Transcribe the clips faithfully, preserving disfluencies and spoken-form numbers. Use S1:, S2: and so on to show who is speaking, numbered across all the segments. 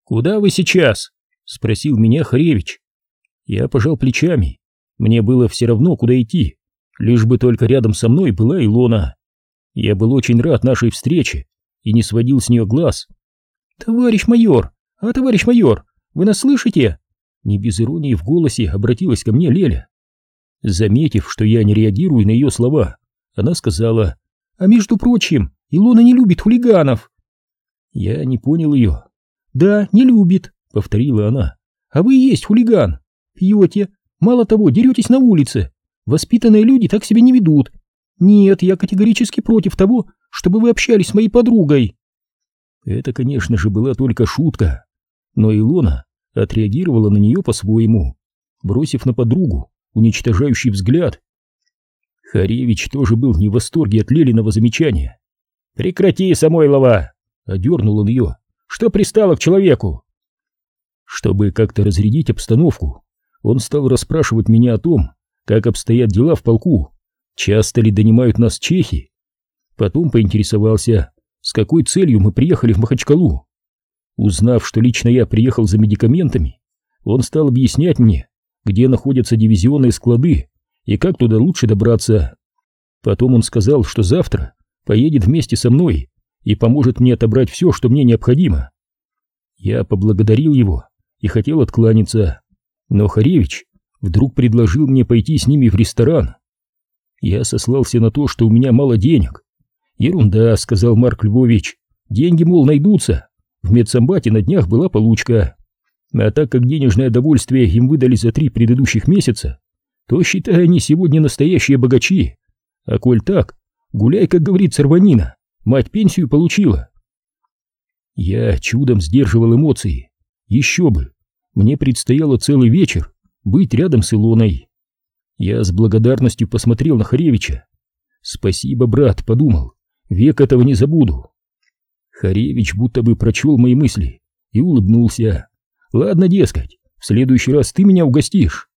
S1: «Куда вы сейчас?» — спросил меня Харевич. Я пожал плечами. Мне было все равно, куда идти, лишь бы только рядом со мной была Илона. Я был очень рад нашей встрече и не сводил с нее глаз. «Товарищ майор! А, товарищ майор, вы нас слышите?» Не без иронии в голосе обратилась ко мне Леля. Заметив, что я не реагирую на ее слова, она сказала: «А между прочим, Илона не любит хулиганов». Я не понял ее. «Да, не любит», — повторила она. «А вы и есть хулиган. Пьете. Мало того, деретесь на улице. Воспитанные люди так себя не ведут. Нет, я категорически против того, чтобы вы общались с моей подругой». Это, конечно же, была только шутка. Но Илона отреагировала на нее по-своему, бросив на подругу уничтожающий взгляд. Харевич тоже был не в восторге от Лелиного замечания. «Прекрати, Самойлова!» — одернул он ее. «Что пристало к человеку?» Чтобы как-то разрядить обстановку, он стал расспрашивать меня о том, как обстоят дела в полку, часто ли донимают нас чехи. Потом поинтересовался, с какой целью мы приехали в Махачкалу. Узнав, что лично я приехал за медикаментами, он стал объяснять мне, где находятся дивизионные склады и как туда лучше добраться. Потом он сказал, что завтра поедет вместе со мной и поможет мне отобрать все, что мне необходимо. Я поблагодарил его и хотел откланяться, но Харевич вдруг предложил мне пойти с ними в ресторан. Я сослался на то, что у меня мало денег. «Ерунда», — сказал Марк Львович, — «деньги, мол, найдутся. В медсамбате на днях была получка. А так как денежное довольствие им выдали за три предыдущих месяца, то, считай, они сегодня настоящие богачи. А коль так, гуляй, как говорит Сорванина, мать пенсию получила». Я чудом сдерживал эмоции. Еще бы, мне предстояло целый вечер быть рядом с Илоной. Я с благодарностью посмотрел на Харевича. «Спасибо, брат», — подумал, — «век этого не забуду». Харевич будто бы прочел мои мысли и улыбнулся. «Ладно, дескать, в следующий раз ты меня угостишь».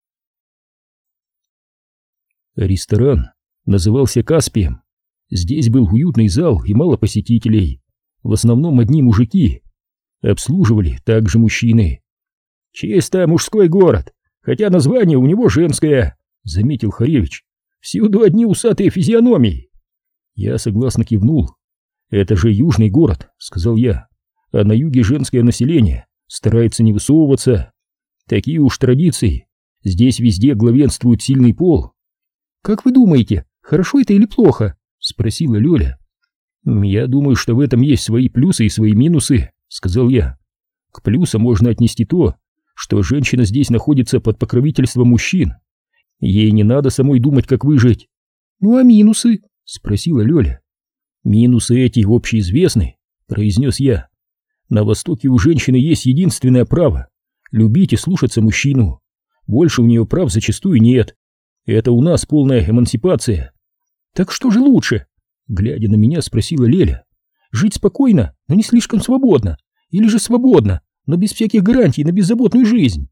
S1: Ресторан назывался «Каспием». Здесь был уютный зал и мало посетителей, в основном одни мужики. Обслуживали также мужчины. «Чисто мужской город, хотя название у него женское», — заметил Харевич. «Всюду одни усатые физиономии». Я согласно кивнул. «Это же южный город», — сказал я, — «а на юге женское население старается не высовываться. Такие уж традиции. Здесь везде главенствует сильный пол». «Как вы думаете, хорошо это или плохо?» — спросила Лёля. «Я думаю, что в этом есть свои плюсы и свои минусы», — сказал я. «К плюсам можно отнести то, что женщина здесь находится под покровительством мужчин. Ей не надо самой думать, как выжить». «Ну а минусы?» — спросила Лёля. «Минусы эти общеизвестны», — произнес я. «На Востоке у женщины есть единственное право — любить и слушаться мужчину. Больше у нее прав зачастую нет. Это у нас полная эмансипация». «Так что же лучше?» — глядя на меня, спросила Леля. «Жить спокойно, но не слишком свободно? Или же свободно, но без всяких гарантий на беззаботную жизнь?»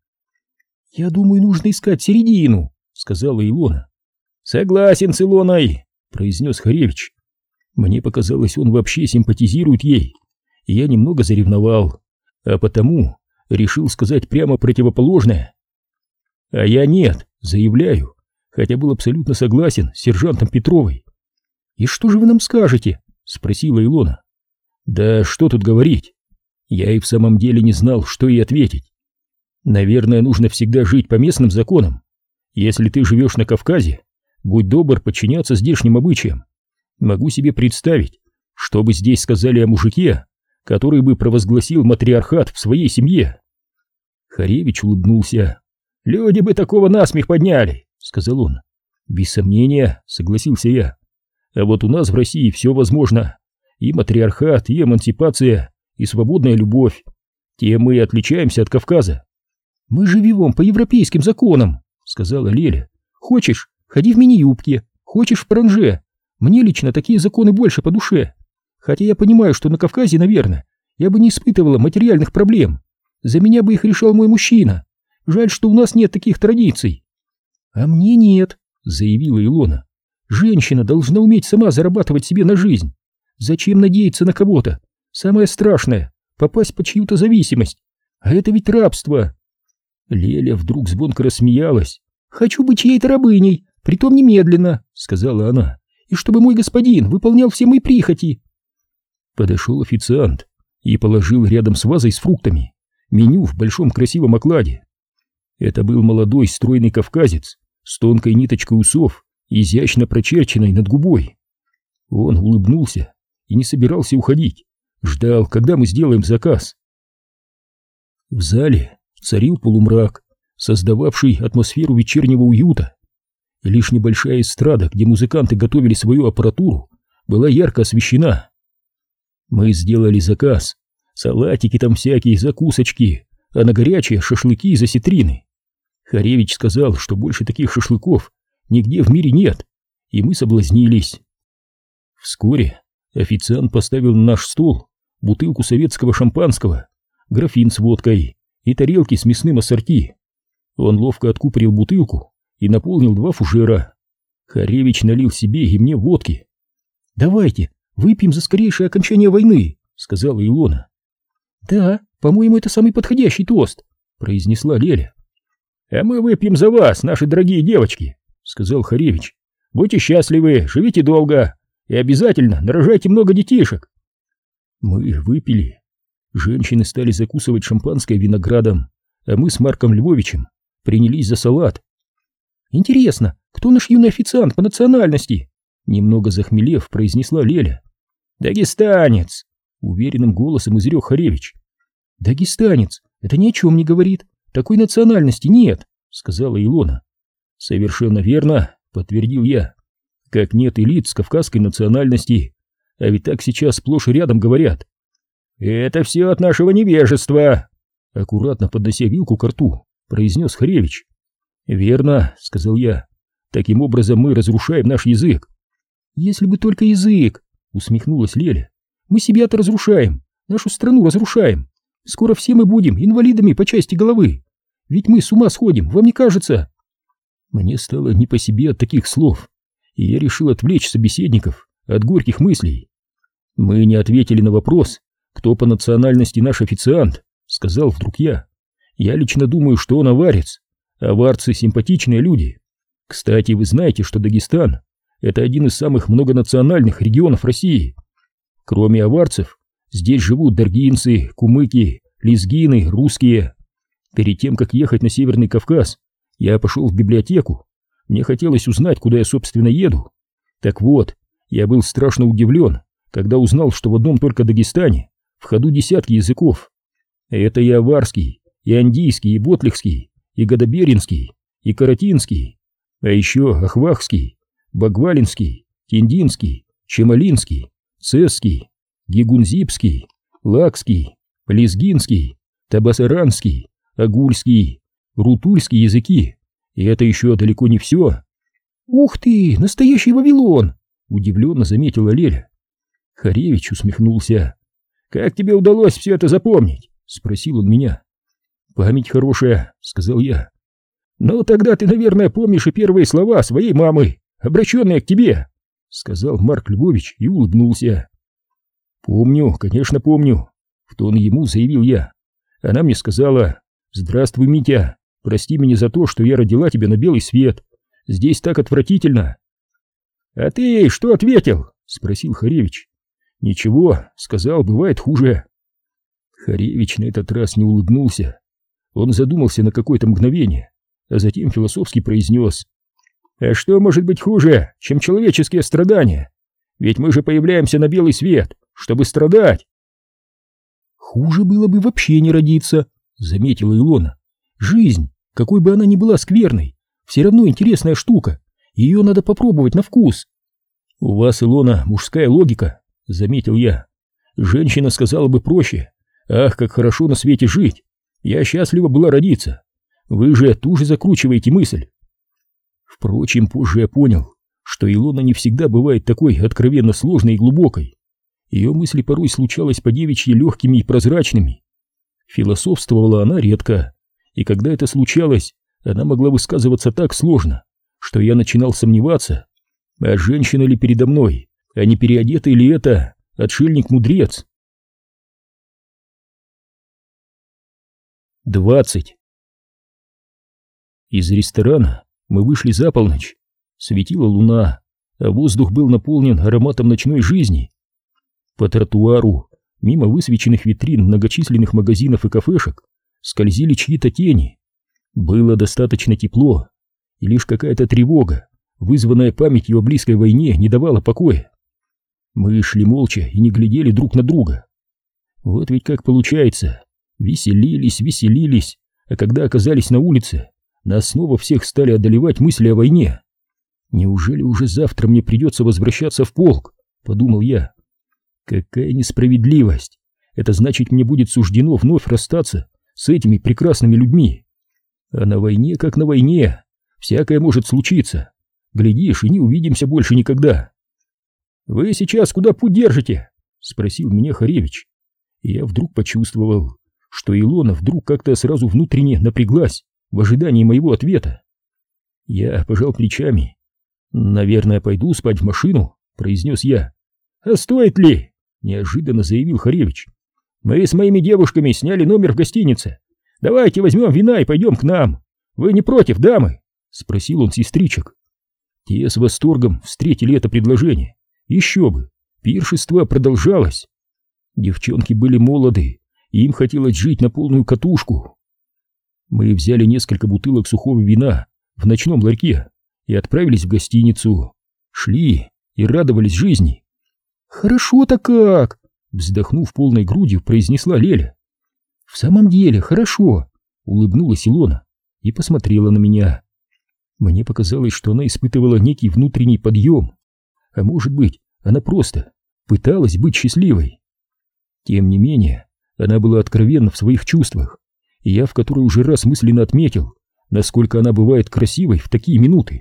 S1: «Я думаю, нужно искать середину», — сказала Илона. «Согласен с Илоной», — произнес Харевич. Мне показалось, он вообще симпатизирует ей, и я немного заревновал, а потому решил сказать прямо противоположное. «А я нет, заявляю, хотя был абсолютно согласен с сержантом Петровой». «И что же вы нам скажете?» — спросила Илона. «Да что тут говорить? Я и в самом деле не знал, что ей ответить. Наверное, нужно всегда жить по местным законам. Если ты живешь на Кавказе, будь добр подчиняться здешним обычаям. Могу себе представить, что бы здесь сказали о мужике, который бы провозгласил матриархат в своей семье». Харевич улыбнулся. «Люди бы такого насмех подняли», — сказал он. «Без сомнения», — согласился я. «А вот у нас в России все возможно. И матриархат, и эмансипация, и свободная любовь. Тем мы и отличаемся от Кавказа». «Мы живем по европейским законам», — сказала Леля. «Хочешь, ходи в мини-юбке, хочешь в паранже. Мне лично такие законы больше по душе. Хотя я понимаю, что на Кавказе, наверное, я бы не испытывала материальных проблем. За меня бы их решал мой мужчина. Жаль, что у нас нет таких традиций». «А мне нет», — заявила Илона. «Женщина должна уметь сама зарабатывать себе на жизнь. Зачем надеяться на кого-то? Самое страшное — попасть под чью-то зависимость. А это ведь рабство. Леля вдруг звонко рассмеялась. «Хочу быть чьей-то рабыней, притом немедленно», — сказала она, «и чтобы мой господин выполнял все мои прихоти». Подошел официант и положил рядом с вазой с фруктами меню в большом красивом окладе. Это был молодой стройный кавказец с тонкой ниточкой усов, изящно прочерченной над губой. Он улыбнулся и не собирался уходить, ждал, когда мы сделаем заказ. В зале царил полумрак, создававший атмосферу вечернего уюта, и лишь небольшая эстрада, где музыканты готовили свою аппаратуру, была ярко освещена. Мы сделали заказ, салатики там всякие, закусочки, а на горячее шашлыки из осетрины. Харевич сказал, что больше таких шашлыков нигде в мире нет, и мы соблазнились. Вскоре официант поставил на наш стол бутылку советского шампанского, графин с водкой и тарелки с мясным ассорти. Он ловко откупорил бутылку и наполнил два фужера. Харевич налил себе и мне водки. «Давайте выпьем за скорейшее окончание войны», — сказала Илона. «Да, по-моему, это самый подходящий тост», — произнесла Леля. «А мы выпьем за вас, наши дорогие девочки», — сказал Харевич. «Будьте счастливы, живите долго и обязательно нарожайте много детишек». Мы выпили. Женщины стали закусывать шампанское виноградом, а мы с Марком Львовичем принялись за салат. «Интересно, кто наш юный официант по национальности?» Немного захмелев, произнесла Леля. «Дагестанец!» — уверенным голосом изрек Харевич. «Дагестанец, это ни о чем не говорит. Такой национальности нет», — сказала Илона. «Совершенно верно», — подтвердил я. «Как нет и лиц кавказской национальности, а ведь так сейчас сплошь и рядом говорят». «Это все от нашего невежества», — аккуратно поднося вилку к рту, произнес Харевич. «Верно», — сказал я. «Таким образом мы разрушаем наш язык». «Если бы только язык», — усмехнулась Леля. «Мы себя-то разрушаем, нашу страну разрушаем. Скоро все мы будем инвалидами по части головы. Ведь мы с ума сходим, вам не кажется?» Мне стало не по себе от таких слов, и я решил отвлечь собеседников от горьких мыслей. «Мы не ответили на вопрос, кто по национальности наш официант», — сказал вдруг я. «Я лично думаю, что он аварец. Аварцы — симпатичные люди. Кстати, вы знаете, что Дагестан — это один из самых многонациональных регионов России. Кроме аварцев, здесь живут даргинцы, кумыки, лезгины, русские. Перед тем, как ехать на Северный Кавказ, я пошел в библиотеку. Мне хотелось узнать, куда я, собственно, еду. Так вот, я был страшно удивлен, когда узнал, что в одном только Дагестане в ходу десятки языков. Это и аварский, и андийский, и ботлихский, и гадаберинский, и каратинский, а еще ахвахский, багвалинский, тиндинский, чемалинский, цесский, гигунзипский, лакский, лезгинский, табасаранский, агульский, рутульский языки. И это еще далеко не все. «Ух ты, настоящий Вавилон!» — удивленно заметила Леля. Харевич усмехнулся. «Как тебе удалось все это запомнить?» — спросил он меня. «Память хорошая», — сказал я. «Ну, тогда ты, наверное, помнишь и первые слова своей мамы, обращенные к тебе», — сказал Марк Львович и улыбнулся. «Помню, конечно, помню», — в тон ему заявил я. Она мне сказала: «Здравствуй, Митя, прости меня за то, что я родила тебя на белый свет. Здесь так отвратительно». «А ты что ответил?» — спросил Харевич. «Ничего, сказал, бывает хуже». Харевич на этот раз не улыбнулся. Он задумался на какое-то мгновение, а затем философски произнес: «А что может быть хуже, чем человеческие страдания? Ведь мы же появляемся на белый свет, чтобы страдать». «Хуже было бы вообще не родиться», — заметила Илона. «Жизнь, какой бы она ни была скверной, все равно интересная штука, ее надо попробовать на вкус». «У вас, Илона, мужская логика», — заметил я. «Женщина сказала бы проще: ах, как хорошо на свете жить, я счастлива была родиться. Вы же туже закручиваете мысль». Впрочем, позже я понял, что Илона не всегда бывает такой откровенно сложной и глубокой. Ее мысли порой случалось по-девичьи легкими и прозрачными. Философствовала она редко, и когда это случалось, она могла высказываться так сложно, что я начинал сомневаться, а женщина ли передо мной, а не переодетый ли это отшельник-мудрец. двадцать. Из ресторана мы вышли за полночь. Светила луна, а воздух был наполнен ароматом ночной жизни. По тротуару, мимо высвеченных витрин многочисленных магазинов и кафешек, скользили чьи-то тени. Было достаточно тепло, и лишь какая-то тревога, вызванная памятью о близкой войне, не давала покоя. Мы шли молча и не глядели друг на друга. Вот ведь как получается. Веселились, веселились, а когда оказались на улице, нас снова всех стали одолевать мысли о войне. «Неужели уже завтра мне придется возвращаться в полк?» — подумал я. «Какая несправедливость! Это значит, мне будет суждено вновь расстаться с этими прекрасными людьми. А на войне как на войне, всякое может случиться. Глядишь, и не увидимся больше никогда». «Вы сейчас куда путь держите?» — спросил меня Харевич. И я вдруг почувствовал, что Илона вдруг как-то сразу внутренне напряглась в ожидании моего ответа. Я пожал плечами. «Наверное, пойду спать в машину», — произнес я. «А стоит ли?» — неожиданно заявил Харевич. «Мы с моими девушками сняли номер в гостинице. Давайте возьмем вина и пойдем к нам. Вы не против, дамы?» — спросил он сестричек. Те с восторгом встретили это предложение. Еще бы, пиршество продолжалось. Девчонки были молоды, и им хотелось жить на полную катушку. Мы взяли несколько бутылок сухого вина в ночном ларьке и отправились в гостиницу. Шли и радовались жизни. «Хорошо-то как!» — вздохнув полной грудью, произнесла Леля. «В самом деле, хорошо!» — улыбнулась Илона и посмотрела на меня. Мне показалось, что она испытывала некий внутренний подъем. А может быть, она просто пыталась быть счастливой. Тем не менее, она была откровенна в своих чувствах, и я в который уже раз мысленно отметил, насколько она бывает красивой в такие минуты.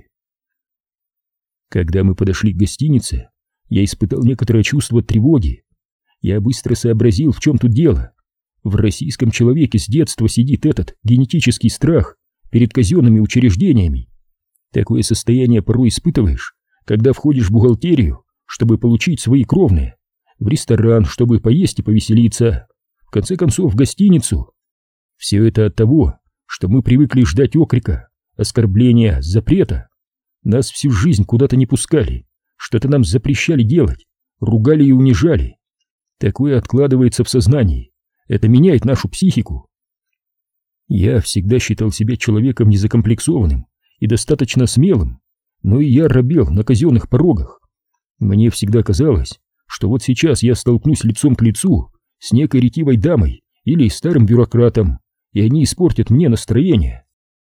S1: Когда мы подошли к гостинице, я испытал некоторое чувство тревоги. Я быстро сообразил, в чем тут дело. В российском человеке с детства сидит этот генетический страх перед казенными учреждениями. Такое состояние порой испытываешь, когда входишь в бухгалтерию, чтобы получить свои кровные, в ресторан, чтобы поесть и повеселиться, в конце концов в гостиницу. Все это от того, что мы привыкли ждать окрика, оскорбления, запрета. Нас всю жизнь куда-то не пускали, что-то нам запрещали делать, ругали и унижали. Такое откладывается в сознании, это меняет нашу психику. Я всегда считал себя человеком незакомплексованным и достаточно смелым, но и я робел на казенных порогах. Мне всегда казалось, что вот сейчас я столкнусь лицом к лицу с некой ретивой дамой или старым бюрократом, и они испортят мне настроение.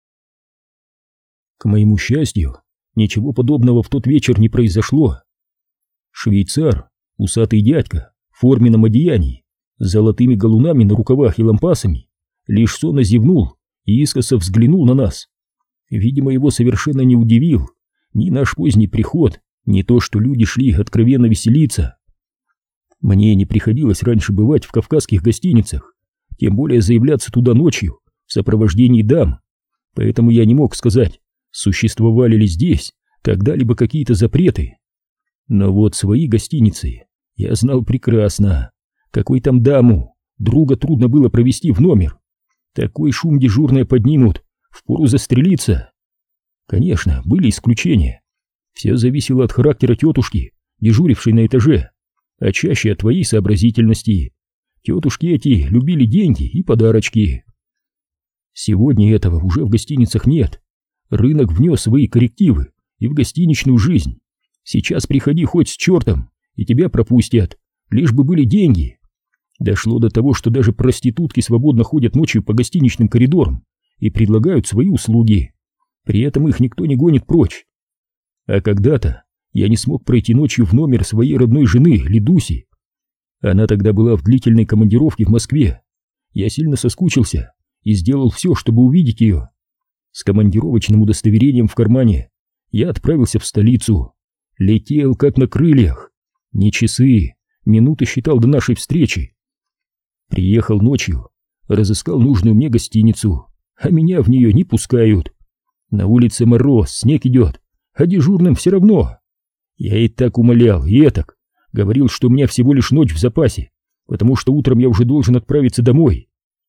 S1: К моему счастью, ничего подобного в тот вечер не произошло. Швейцар, усатый дядька, в форменном одеянии, с золотыми галунами на рукавах и лампасами, лишь сонно зевнул и искоса взглянул на нас. Видимо, его совершенно не удивил ни наш поздний приход, ни то, что люди шли откровенно веселиться. Мне не приходилось раньше бывать в кавказских гостиницах, тем более заявляться туда ночью в сопровождении дам, поэтому я не мог сказать, существовали ли здесь когда-либо какие-то запреты. Но вот свои гостиницы я знал прекрасно. Какой там даму, друга трудно было провести в номер. Такой шум дежурные поднимут, впору застрелиться. Конечно, были исключения. Все зависело от характера тетушки, дежурившей на этаже, а чаще от твоей сообразительности. Тетушки эти любили деньги и подарочки. Сегодня этого уже в гостиницах нет. Рынок внес свои коррективы и в гостиничную жизнь. Сейчас приходи хоть с чертом, и тебя пропустят, лишь бы были деньги. Дошло до того, что даже проститутки свободно ходят ночью по гостиничным коридорам и предлагают свои услуги. При этом их никто не гонит прочь. А когда-то я не смог пройти ночью в номер своей родной жены, Лидуси. Она тогда была в длительной командировке в Москве. Я сильно соскучился и сделал все, чтобы увидеть ее. С командировочным удостоверением в кармане я отправился в столицу. Летел как на крыльях. Не часы, минуты считал до нашей встречи. Приехал ночью, разыскал нужную мне гостиницу, а меня в нее не пускают. На улице мороз, снег идет, а дежурным все равно. Я и так умолял, и этак. Говорил, что у меня всего лишь ночь в запасе, потому что утром я уже должен отправиться домой.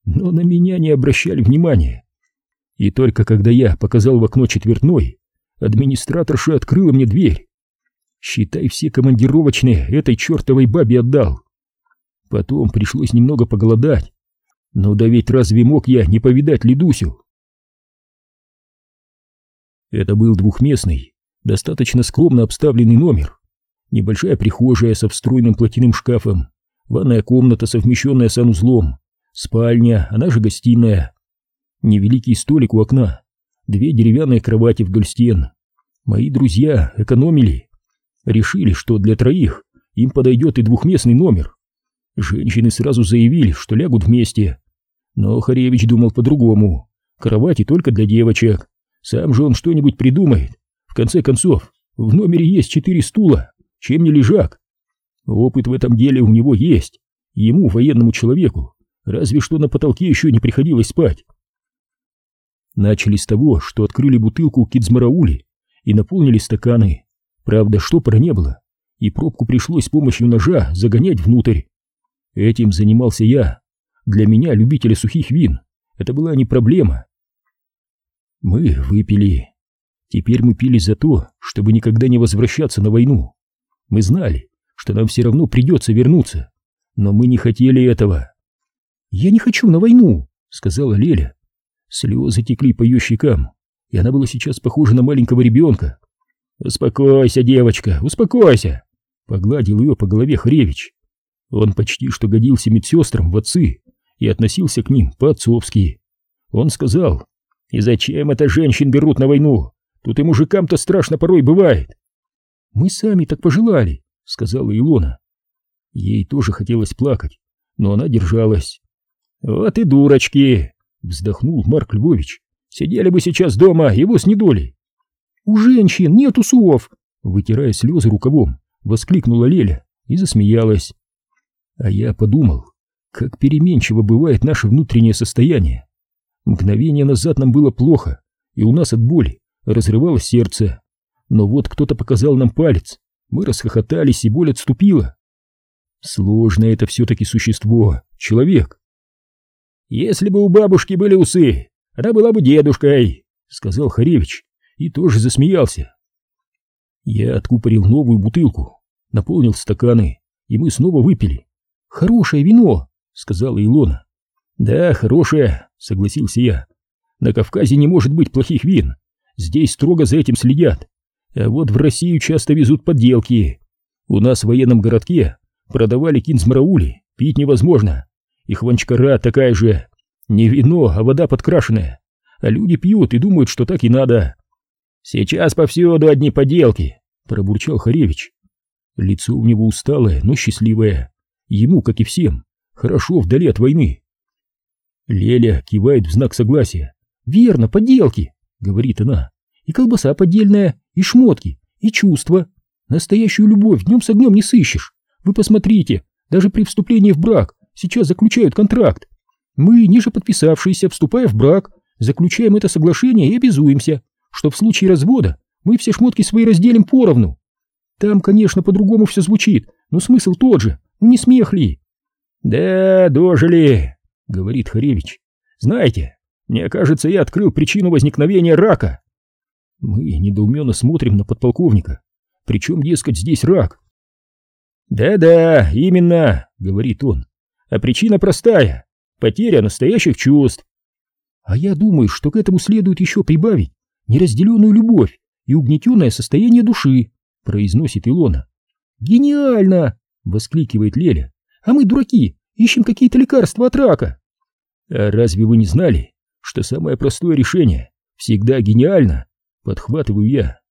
S1: но на меня не обращали внимания. И только когда я показал в окно четвертной, администраторша открыла мне дверь. Считай, все командировочные этой чертовой бабе отдал. Потом пришлось немного поголодать. Но да ведь разве мог я не повидать Лидусю? Это был двухместный, достаточно скромно обставленный номер. Небольшая прихожая со встроенным платяным шкафом, ванная комната, совмещенная с санузлом, спальня, она же гостиная. Невеликий столик у окна, две деревянные кровати вдоль стен. Мои друзья экономили. Решили, что для троих им подойдет и двухместный номер. Женщины сразу заявили, что лягут вместе. Но Харевич думал по-другому. Кровати только для девочек. Сам же он что-нибудь придумает. В конце концов, в номере есть четыре стула, чем не лежак. Опыт в этом деле у него есть. Ему, военному человеку, разве что на потолке еще не приходилось спать. Начали с того, что открыли бутылку кидзмараули и наполнили стаканы. Правда, штопора не было, и пробку пришлось с помощью ножа загонять внутрь. Этим занимался я. Для меня, любителя сухих вин, это была не проблема. Мы выпили. Теперь мы пили за то, чтобы никогда не возвращаться на войну. Мы знали, что нам все равно придется вернуться, но мы не хотели этого. «Я не хочу на войну», — сказала Леля. Слезы текли по ее щекам, и она была сейчас похожа на маленького ребенка. «Успокойся, девочка, успокойся!» — погладил ее по голове Харевич. Он почти что годился медсестрам в отцы и относился к ним по-отцовски. Он сказал: «И зачем это женщин берут на войну? Тут и мужикам-то страшно порой бывает». «Мы сами так пожелали», — сказала Илона. Ей тоже хотелось плакать, но она держалась. «Вот и дурочки!» — вздохнул Марк Львович. «Сидели бы сейчас дома, его снедоли». «У женщин нет усов!» — вытирая слезы рукавом, воскликнула Леля и засмеялась. А я подумал, как переменчиво бывает наше внутреннее состояние. Мгновение назад нам было плохо, и у нас от боли разрывалось сердце. Но вот кто-то показал нам палец, мы расхохотались, и боль отступила. Сложное это все-таки существо, человек. «Если бы у бабушки были усы, она была бы дедушкой», — сказал Харевич и тоже засмеялся. Я откупорил новую бутылку, наполнил стаканы, и мы снова выпили. «Хорошее вино», — сказала Илона. «Да, хорошее», — согласился я. «На Кавказе не может быть плохих вин. Здесь строго за этим следят. А вот в Россию часто везут подделки. У нас в военном городке продавали кинзмараули, пить невозможно. И хванчкара такая же. Не вино, а вода подкрашенная. А люди пьют и думают, что так и надо». «Сейчас повсюду одни подделки», — пробурчал Харевич. Лицо у него усталое, но счастливое. Ему, как и всем, хорошо вдали от войны. Леля кивает в знак согласия. «Верно, подделки», — говорит она. «И колбаса поддельная, и шмотки, и чувства. Настоящую любовь днем с огнем не сыщешь. Вы посмотрите, даже при вступлении в брак сейчас заключают контракт. Мы, ниже подписавшиеся, вступая в брак, заключаем это соглашение и обязуемся, что в случае развода мы все шмотки свои разделим поровну. Там, конечно, по-другому все звучит, но смысл тот же, не смех ли?» «Да, дожили», — говорит Харевич. «Знаете, мне кажется, я открыл причину возникновения рака». Мы недоуменно смотрим на подполковника. Причем, дескать, здесь рак? «Да-да, именно», — говорит он. «А причина простая — потеря настоящих чувств». «А я думаю, что к этому следует еще прибавить неразделенную любовь и угнетенное состояние души», — произносит Илона. «Гениально!» — воскликивает Леля. «А мы, дураки, ищем какие-то лекарства от рака». «А разве вы не знали, что самое простое решение всегда гениально?» — подхватываю я.